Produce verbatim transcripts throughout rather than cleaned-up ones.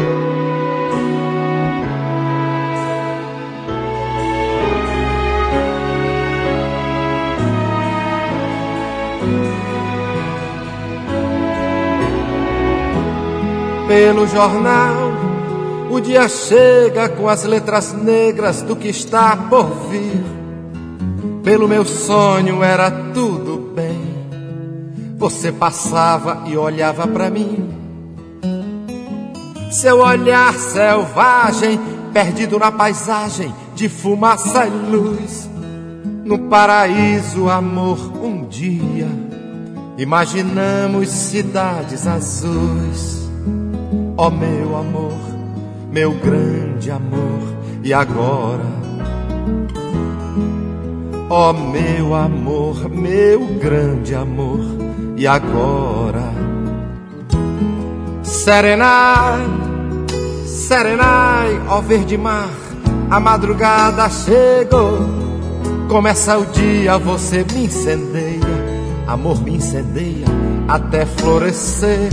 Pelo jornal, o dia chega com as letras negras do que está por vir. Pelo meu sonho era tudo bem. Você passava e olhava pra mim. Seu olhar selvagem, perdido na paisagem de fumaça e luz. No paraíso, amor, um dia imaginamos cidades azuis. Ó meu amor, meu grande amor, e agora? Ó meu amor, meu grande amor, e agora? Serenai, serenai, ó verde mar, a madrugada chegou. Começa o dia, você me incendeia, amor me incendeia até florescer.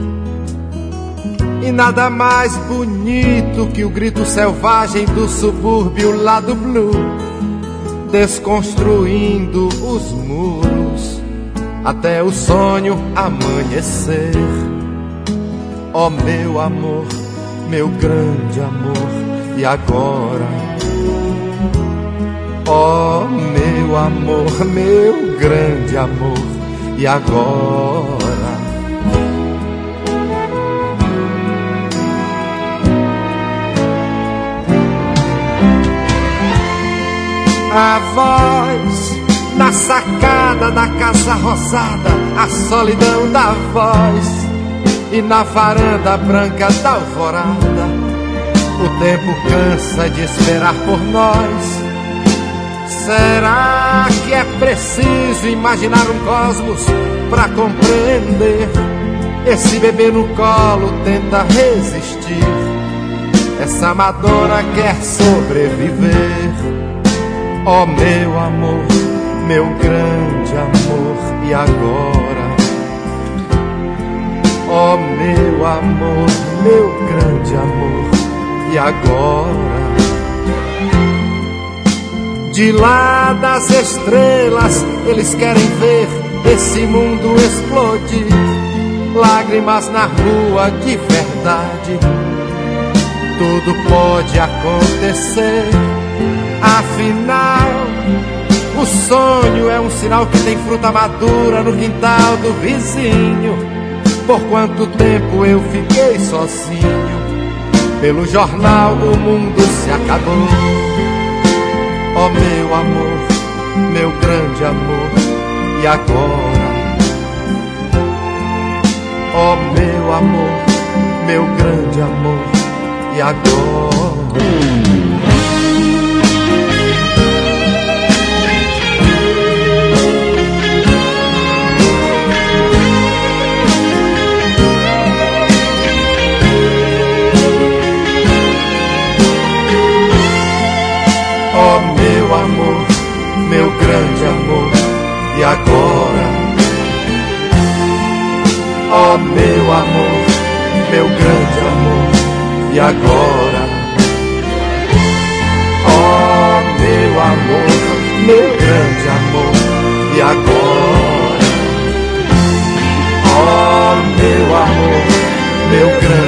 E nada mais bonito que o grito selvagem do subúrbio lá do Blue, desconstruindo os muros até o sonho amanhecer. Ó meu amor, meu grande amor, e agora? Ó meu amor, meu grande amor, e agora? A voz na sacada da casa rosada, a solidão da voz, e na varanda branca da alvorada, o tempo cansa de esperar por nós. Será que é preciso imaginar um cosmos pra compreender? Esse bebê no colo tenta resistir, essa Madonna quer sobreviver. Ó meu amor, meu grande amor, e agora? Ó meu amor, meu grande amor, e agora? De lá das estrelas, eles querem ver esse mundo explodir. Lágrimas na rua de verdade, tudo pode acontecer. Afinal, o sonho é um sinal que tem fruta madura no quintal do vizinho. Por quanto tempo eu fiquei sozinho? Pelo jornal o mundo se acabou. Ó meu amor, meu grande amor, e agora? Ó meu amor, meu grande amor, e agora? Ó meu amor, meu grande amor, e agora? Ó meu amor, meu grande amor, e agora? Ó meu amor, meu grande amor, e agora? Ó meu amor, meu grande